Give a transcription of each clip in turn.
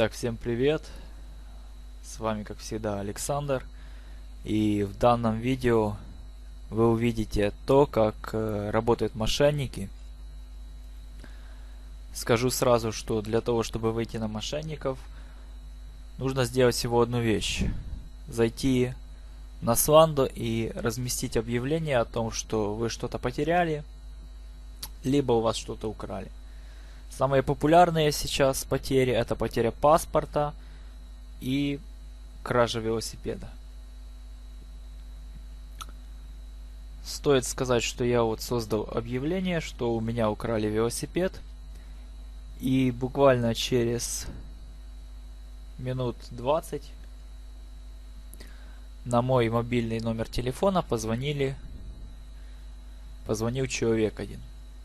Итак, всем привет! С вами, как всегда, Александр. И в данном видео вы увидите то, как работают мошенники. Скажу сразу, что для того, чтобы выйти на мошенников, нужно сделать всего одну вещь. Зайти на Zalando и разместить объявление о том, что вы что-то потеряли, либо у вас что-то украли. Самые популярные сейчас потери — это потеря паспорта и кража велосипеда. Стоит сказать, что я вот создал объявление, что у меня украли велосипед, и буквально через минут 20 на мой мобильный номер телефона позвонил человек один.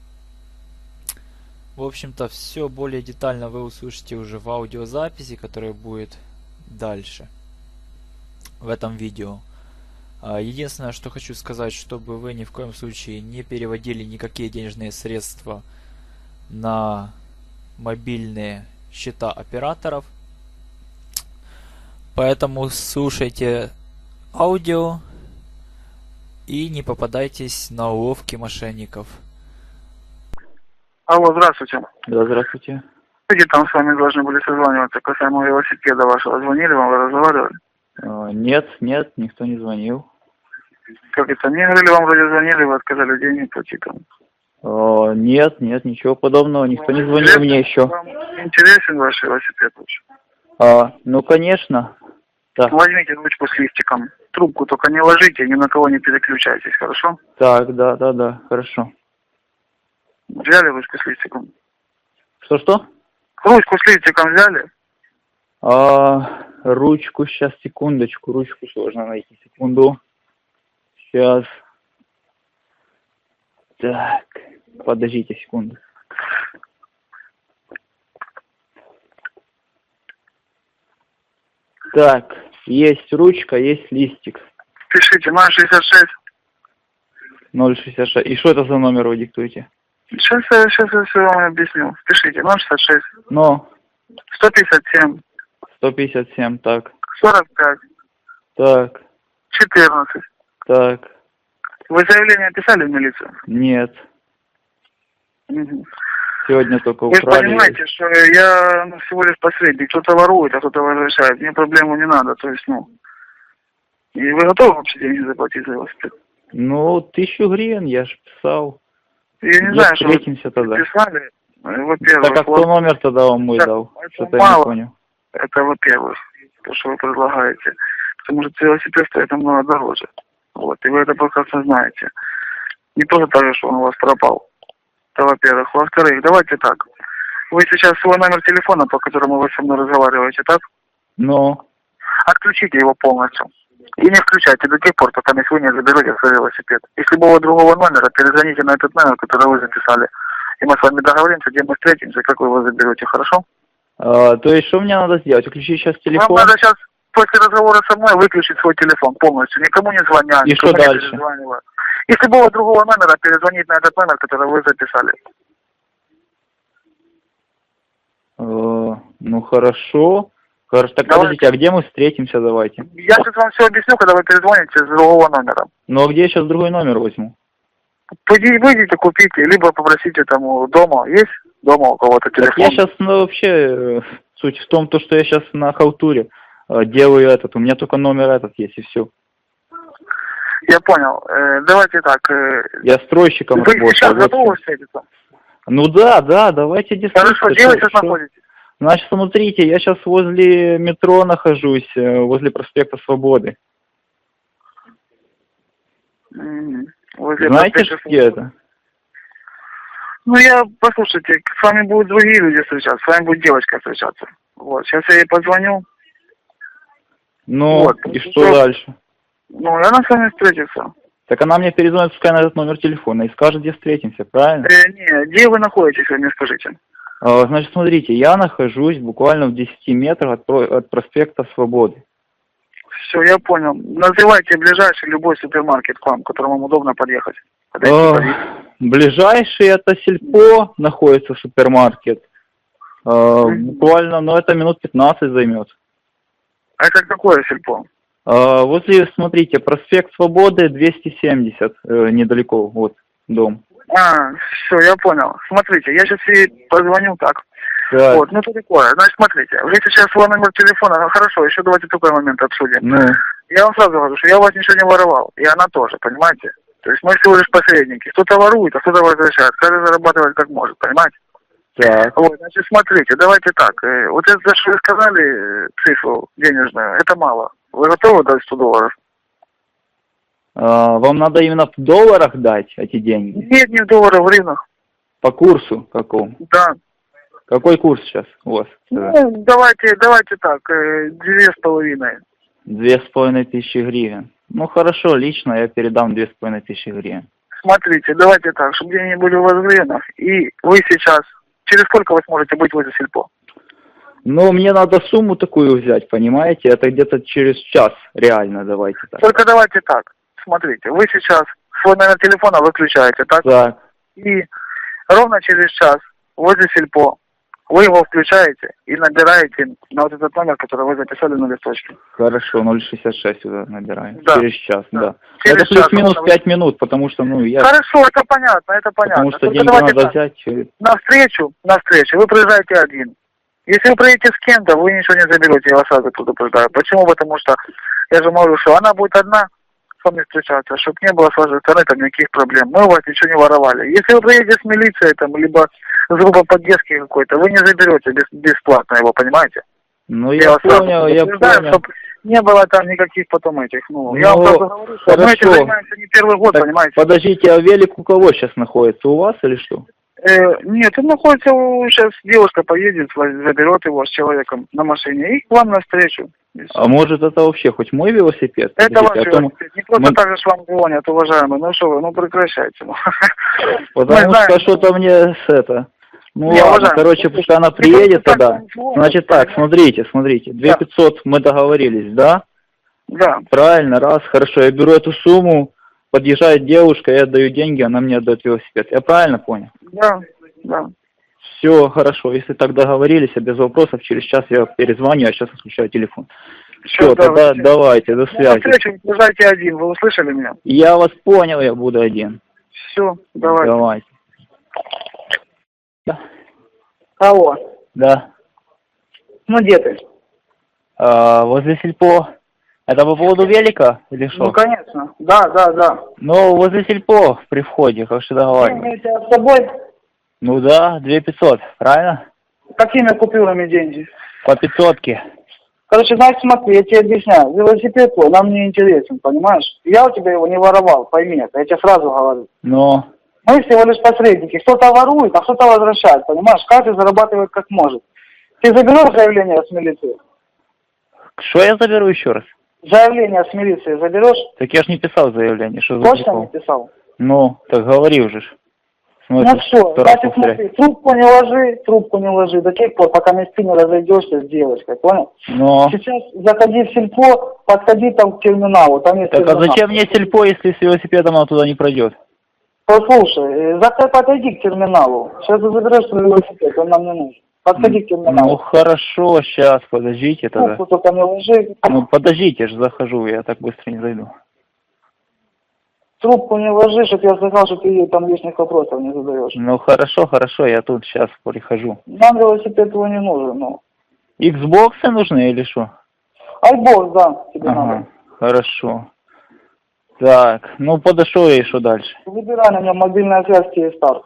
В общем-то, все более детально вы услышите уже в аудиозаписи, которая будет дальше в этом видео. Единственное, что хочу сказать, чтобы вы ни в коем случае не переводили никакие денежные средства на мобильные счета операторов. Поэтому слушайте аудио и не попадайтесь на уловки мошенников. Алло, здравствуйте. Да, здравствуйте. Люди там с вами должны были созваниваться касаемо велосипеда вашего. Звонили вам, вы разговаривали? Нет, никто не звонил. Как это? Мне говорили, вам вроде звонили, вы отказали денег платить там. Нет, ничего подобного, никто не звонил мне еще. Вам интересен ваш велосипед лучше? Ну, конечно. Да. Возьмите ручку с листиком. Трубку только не ложите, ни на кого не переключайтесь, хорошо? Так, да, хорошо. Взяли ручку с листиком? Что? Ручку с листиком взяли? Ручку, сейчас, секундочку, ручку сложно найти, секунду. Сейчас. Так, подождите секунду. Так, есть ручка, есть листик. Пишите 066. 066. И что это за номер вы диктуете? Сейчас я все вам объясню. Пишите 066. Но. 157. 157, так. 45. Так. 14. Так. Вы заявление писали в милицию? Нет. Угу. Сегодня только Вы украли. Вы понимаете, что я всего лишь посредник. Кто-то ворует, а кто-то возвращает. Мне проблему не надо, то есть, И вы готовы вообще деньги заплатить за велосипед? 1000 гривен, я же писал. Я не знаю, что вы тогда писали. Во-первых. Так, а кто номер тогда вам мой дал? Что-то я не понял. Это во-первых, то, что вы предлагаете. Потому что велосипед стоит намного дороже. И вы это прекрасно знаете. Не просто так, что он у вас пропал. Это во-первых. Во-вторых, давайте так. Вы сейчас свой номер телефона, по которому вы со мной разговариваете, так? Отключите его полностью. И не включайте до тех пор, пока вы не заберете свой велосипед. Из любого другого номера перезвоните на этот номер, который вы записали. И мы с вами договоримся, где мы встретимся, как вы его заберете, хорошо? То есть, что мне надо сделать? Включить сейчас телефон? Вам надо сейчас, после разговора со мной, выключить свой телефон полностью. Никому не звонять. И что дальше? Из любого другого номера перезвонить на этот номер, который вы записали. Хорошо. Хорошо, так подождите, а где мы встретимся, давайте? Я сейчас вам все объясню, когда вы перезвоните с другого номера. А где я сейчас другой номер возьму? Выйдите, купите, либо попросите там дома. Есть дома у кого-то телефон? Так я сейчас, вообще, суть в том, что я сейчас на халтуре делаю этот. У меня только номер этот есть, и все. Я понял. Давайте так. Я стройщиком работаю. Вы сейчас готовы встретиться? Да, давайте действительно. Хорошо, где вы сейчас находитесь? Значит, смотрите, я сейчас возле метро нахожусь, возле проспекта Свободы. Знаете, где это? Послушайте, с вами будут другие люди встречаться, с вами будет девочка встречаться. Сейчас я ей позвоню. И что дальше? И она с вами встретится. Так она мне перезвонит, пускай на этот номер телефона, и скажет, где встретимся, правильно? Нет, где вы находитесь, вы мне скажите. Значит, смотрите, я нахожусь буквально в 10 метрах от проспекта Свободы. Все, я понял. Называйте ближайший любой супермаркет к вам, к которому вам удобно подъехать. Ближайший это Сельпо находится супермаркет. Буквально, ну, это минут 15 займет. А это какое сельпо? Возле, смотрите, проспект Свободы, 270, недалеко, вот, дом. Все, я понял. Смотрите, я сейчас ей позвоню так. Так. Вот, ну это такое. Значит, смотрите, вы сейчас свой номер телефона, ну хорошо, еще давайте такой момент обсудим. Ну, Я вам сразу говорю, что я у вас ничего не воровал, и она тоже, понимаете? То есть мы всего лишь посредники. Кто-то ворует, а кто-то возвращает. Каждый зарабатывает как может, понимаете? так. Вот, значит, смотрите, давайте так. Вот это, что вы сказали, цифру денежную, это мало. Вы готовы дать $100? Вам надо именно в долларах дать эти деньги? Нет, не в долларах, в гривнах. По курсу какому? Да. Какой курс сейчас у вас? Ну, давайте так, 2,5. 2500 гривен. Ну хорошо, лично я передам 2500 гривен. Смотрите, давайте так, чтобы деньги были у вас в гривнах. И вы сейчас, через сколько вы сможете быть возле сельпо? Ну, мне надо сумму такую взять, понимаете? Это где-то через час, реально, давайте так. Только давайте так, смотрите, вы сейчас свой номер телефона выключаете, так? Так, И ровно через час возле сельпо вы его включаете и набираете на вот этот номер, который вы записали на листочке. хорошо, 066 сюда набираем. Да. Через час, да. Через Это плюс-минус час. 5 минут, потому что, ну, я... Хорошо, это понятно, это понятно. Потому что Только деньги давайте надо так. взять. Навстречу, вы приезжаете один. Если вы приедете с кем-то, вы ничего не заберете, я вас сразу предупреждаю. Почему? Потому что, я же говорю, что она будет одна с вами встречаться, чтобы не было с вашей стороны там никаких проблем. Мы у вас ничего не воровали. Если вы приедете с милицией, там, либо с группой поддержки какой-то, вы не заберете бесплатно его, понимаете? Ну, я понял, Чтобы не было там никаких потом этих, Ну, я вам сразу говорю, что мы этим хорошо. занимаемся не первый год, Так, понимаете? подождите, а велик у кого сейчас находится? У вас или что? Нет, он находится, сейчас девушка поедет, заберет его с человеком на машине и к вам навстречу. А может это вообще хоть мой велосипед? Это ваш Подождите, а то велосипед. Не просто так же вам звонят, уважаемые. Ну что вы, ну прекращайте. Потому что что-то мне с это... Ну Не, ладно, уважаемый, короче, пускай она приедет просто так тогда. вам звонят, Значит так, понимаете? смотрите, 2500 мы договорились, да? Да. Правильно, раз, хорошо, я беру эту сумму, подъезжает девушка, я отдаю деньги, она мне отдает велосипед. Я правильно понял? Да. Все, хорошо, если так договорились, без вопросов, через час я перезвоню, а сейчас отключаю телефон. Все, тогда давайте, до связи. Навстречу приезжайте один, вы услышали меня? Я вас понял, я буду один. Все, давайте. Давайте. Да. Алло, Да. ну где ты? Возле сельпо. Это по поводу велика или что? Ну конечно, да. Ну, возле сельпо при входе, как что договаривались. У тебя с собой? Ну да, 2500, правильно? Какими купюрами деньги? По 500-ке. Короче, значит, смотри, я тебе объясняю. Велосипед твой нам не интересен, понимаешь? Я у тебя его не воровал, пойми это, я тебе сразу говорю. Но... Мы всего лишь посредники. Кто-то ворует, а кто-то возвращает, понимаешь? Каждый зарабатывает как может. Ты заберешь заявление с милиции? Что я заберу еще раз? Заявление с милиции заберешь? Так я ж не писал заявление, что за Точно прикол? не писал? Ну, так говори уже ж. Ну все, второй раз значит повторяй. смотри, трубку не ложи до тех пор, пока ты не разойдешься с девочкой, понял? Но... Сейчас заходи в сельпо, подходи там к терминалу, там есть Так терминал. а зачем мне сельпо, если с велосипедом она туда не пройдет? Послушай, подойди к терминалу. Сейчас ты заберешь свой велосипед, он нам не нужен. Подходи к терминалу. Ну хорошо, сейчас, подождите тогда. Трубку только не ложи. Ну подождите, ж захожу, я так быстро не зайду. Трубку не ложи, чтобы я сказал, что ты ей там лишних вопросов не задаешь. Ну хорошо, я тут сейчас прихожу. Нам велосипед его не нужен, ну. Xbox нужны или что? Айбокс, да, тебе надо. Хорошо. Так, ну подошел я и что дальше? Выбирай на нем мобильная связь Киевстар.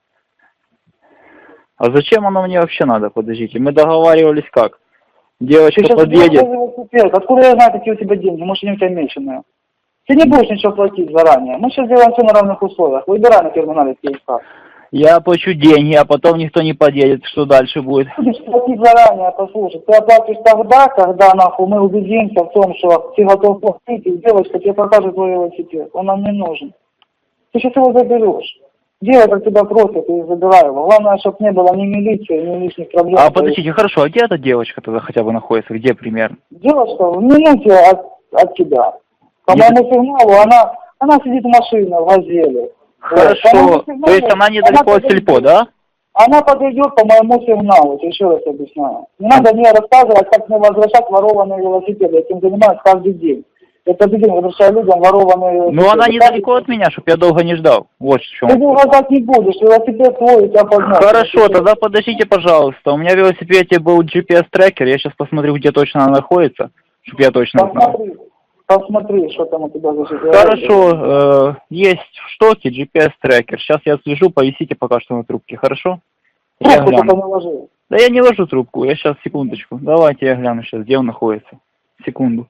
А зачем оно мне вообще надо? Подождите, мы договаривались как? Девочка Ты сейчас подъедет. велосипед. Откуда я знаю, какие у тебя деньги? Может, они у тебя меченые. Ты не будешь ничего платить заранее. Мы сейчас делаем все на равных условиях. Выбирай на терминале Киевстар. Я плачу деньги, а потом никто не подъедет. Что дальше будет? Будешь платить заранее, послушай. Ты оплатишь тогда, когда нахуй мы убедимся в том, что ты готов платить, и девочка тебе покажет твой велосипед. Он нам не нужен. Ты сейчас его заберешь. Делай, как тебя просят, и забирай его. Главное, чтобы не было ни милиции, ни лишних проблем. А подождите, хорошо, а где эта девочка тогда хотя бы находится? Где примерно? Девочка в минуте от тебя. По моему сигналу она сидит в машине, в газели. Хорошо. То есть она недалеко от сельпо, да? она подойдет по моему сигналу, еще раз объясняю. Не надо мне рассказывать, как мне возвращать ворованные велосипеды. Я этим занимаюсь каждый день. Я каждый день возвращаю людям ворованные велосипеды. Ну, она недалеко от меня, чтобы я долго не ждал. Вот в чем. Ты долго ждать не будешь, велосипед твой, у тебя познал. Хорошо, тогда подождите, пожалуйста. У меня в велосипеде был GPS-трекер, я сейчас посмотрю, где точно она находится, чтобы я точно знал. Посмотри, что там у тебя за GPS. Хорошо, есть в штоке GPS-трекер. Сейчас я свяжу, повисите пока что на трубке, хорошо? Я Трубку только гляну. не ложи. Да я не ложу трубку, я сейчас, секундочку. Давайте я гляну сейчас, где он находится. Секунду.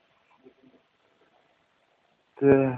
Так.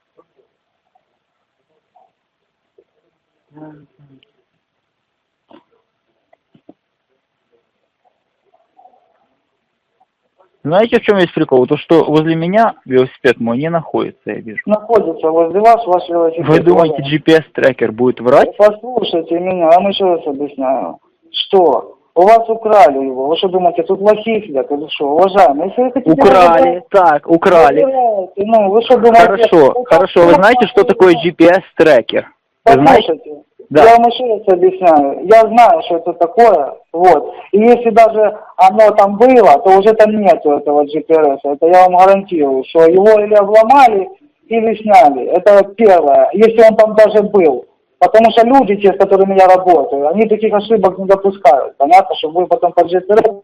Знаете, в чем есть прикол? То, что возле меня велосипед мой не находится, я вижу. Находится возле вас ваш велосипед. Вы думаете, GPS-трекер будет врать? Послушайте меня, я вам еще раз объясняю. Что? У вас украли его. Вы что думаете, тут лохи сидят или что? Уважаемые, если вы хотите... Украли, так, украли. Ну, вы что думаете... Хорошо, хорошо. Вы знаете, что такое GPS-трекер? Вы знаете? Послушайте, Да. я вам еще раз объясняю. Я знаю, что это такое. Вот. И если даже оно там было, то уже там нету этого GPS. Это я вам гарантирую, что его или обломали, или сняли. Это первое. Если он там даже был. Потому что люди, те, с которыми я работаю, они таких ошибок не допускают. Понятно, что вы потом под GPS...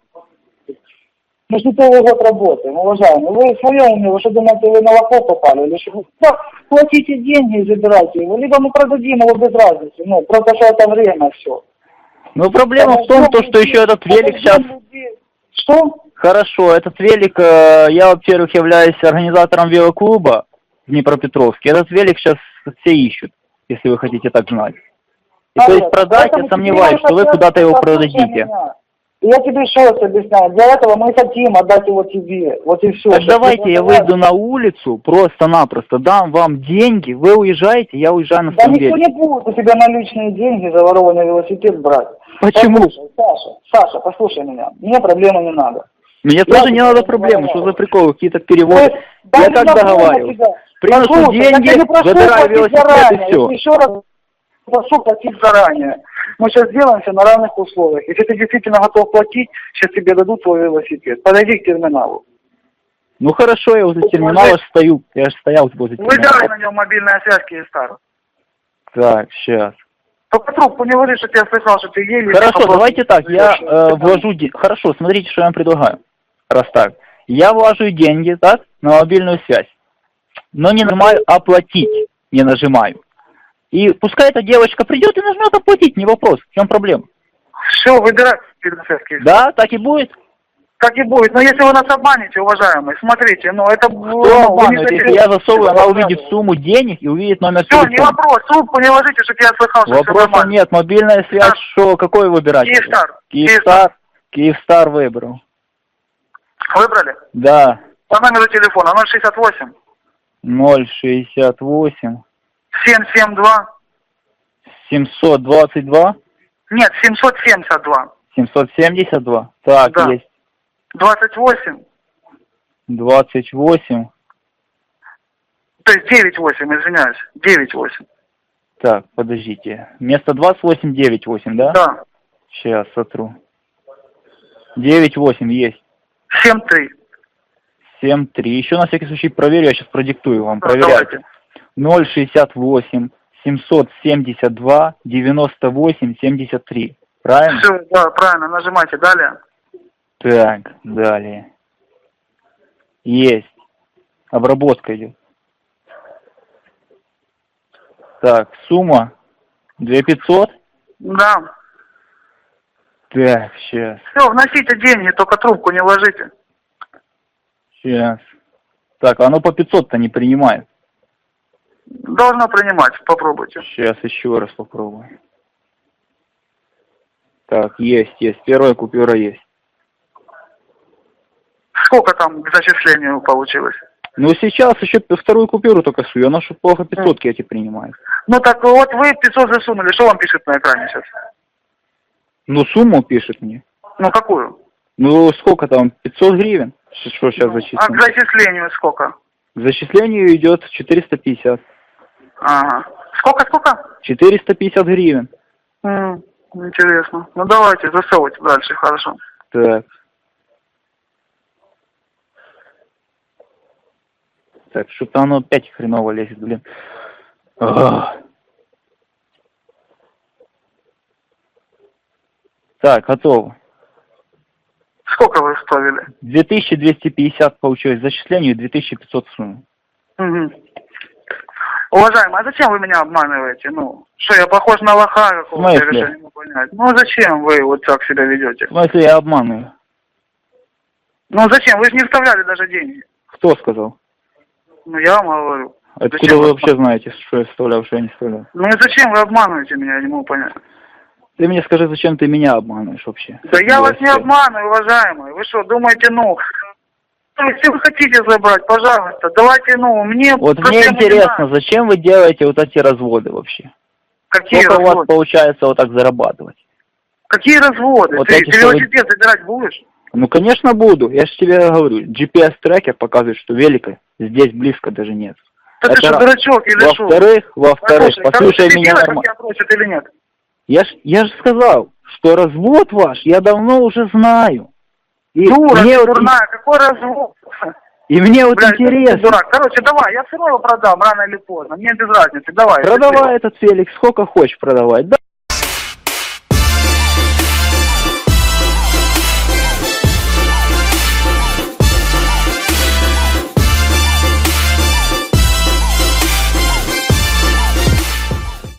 Мы же не целый год работаем, уважаемые. Вы в своем уме, вы что думаете, вы на лохов попали? Или что? Платите деньги и забирайте его. Либо мы продадим его без разницы. Ну, просто что это время все. Но проблема в том, то, что еще этот велик сейчас... Что? Хорошо, этот велик, я, во-первых, являюсь организатором велоклуба в Днепропетровске. Этот велик сейчас все ищут, если вы хотите так знать. И то есть продать, я сомневаюсь, что вы куда-то его продадите. Я тебе еще раз объясняю. Для этого мы хотим отдать его тебе. Вот и все. Так давайте я выйду на улицу, просто-напросто дам вам деньги, вы уезжаете, я уезжаю на своем велике. Да никто не будет у тебя наличные деньги за ворованный велосипед брать. Почему? Послушай, Саша, послушай меня. Мне проблемы не надо. Мне тоже не надо проблемы, что за приколы, какие-то переводы. Я как договаривался. Приношу деньги, забираю велосипед и все. Еще раз прошу платить заранее. Мы сейчас сделаем все на равных условиях. Если ты действительно готов платить, сейчас тебе дадут твой велосипед. Подойди к терминалу. Ну хорошо, я возле терминала стою. Я же стоял возле терминала. Выдай на нем мобильная связь Киевстар. Так, сейчас. Только трубку не ложи, чтобы я слышал, что ты еле... Хорошо, давайте так, я вложу... Хорошо, смотрите, что я вам предлагаю. Раз так. Я вложу деньги, так, на мобильную связь. Но не нажимаю «оплатить». Не нажимаю. И пускай эта девочка придет и нажмет «оплатить», не вопрос. В чем проблема? Все, выбирай мобильную связь Киевстар. Да, так и будет. Так и будет. Но если вы нас обманете, уважаемые, смотрите, ну это... Кто обманывает? Если я засовываю, она увидит сумму денег и увидит номер телефона. Все, не вопрос. Трубку не ложите, чтобы я слыхал, что все Вопроса нормально. нет. Мобильная связь, что, какой выбирать? Киевстар. Киевстар. Киевстар выбрал. Выбрали? Да. По номеру телефона 068 068 772 722 Нет, 772 772. Так, Да. есть. 28 28. То есть 98, извиняюсь. 98. Так, подождите. Вместо 28, 98, да? Да. Сейчас сотру. 98 есть. 73. 7-3. Еще на всякий случай проверю, я сейчас продиктую вам. Да, Проверяйте. давайте. 068 772 98 73. Правильно? Все, да, правильно. Нажимайте далее. Так, далее. Есть. Обработка идет. Так, сумма 2500. Да. Так, сейчас. Все, вносите деньги, только трубку не ложите. Сейчас. Так, оно по 500-то не принимает. Должно принимать, попробуйте. Сейчас еще раз попробую. Так, есть. Первая купюра есть. Сколько там к зачислению получилось? Ну, сейчас еще вторую купюру только сую. Она что плохо 500-ки эти принимает. Ну так вот вы 500 засунули, что вам пишет на экране сейчас? Ну, сумму пишет мне. Ну какую? Ну, сколько там? 500 гривен? Что сейчас А зачислено? к зачислению сколько? К зачислению идет 450. Ага. Сколько? 450 гривен. Интересно. Ну давайте, засовывайте дальше, хорошо. Так. Так, что-то оно опять хреново лезет, блин. Ах. Так, готово. Сколько вы ставили? 2250 получилось зачислению, 2500 суммы. Угу. Уважаемый, а зачем вы меня обманываете? Ну, что, я похож на лоха какого-то? В смысле? Я решил не понять. Ну, зачем вы вот так себя ведете? В смысле я обманываю? Ну, зачем? Вы же не вставляли даже деньги. Кто сказал? Ну, я вам говорю. Откуда Зачем вы вы вообще знаете, что я вставлял, что я не вставлял? Ну, и зачем вы обманываете меня, я не могу понять. Ты мне скажи, зачем ты меня обманываешь вообще? Да я вас не обманываю, уважаемый. Вы что, думаете, ну... Если вы хотите забрать, пожалуйста, давайте, ну, мне... Вот мне интересно, зачем вы делаете вот эти разводы вообще? Какие Сколько разводы? у вас получается вот так зарабатывать? Какие разводы? Вот Ты эти, что велосипед забирать будешь? Ну, конечно, буду. Я же тебе говорю, GPS-трекер показывает, что велика здесь близко даже нет. Да ты Это что, раз. дурачок или что? Во-вторых, послушай ты меня делаешь, как нормально. тебя просят или нет? Я же сказал, что развод ваш я давно уже знаю. И Дура, мне ты вот, дурная, какой развод? и мне вот Блядь, ты интересно. дурак. Короче, давай, я все равно его продам рано или поздно. Мне без разницы, давай. Продавай этот Феликс, сколько хочешь продавать. Да,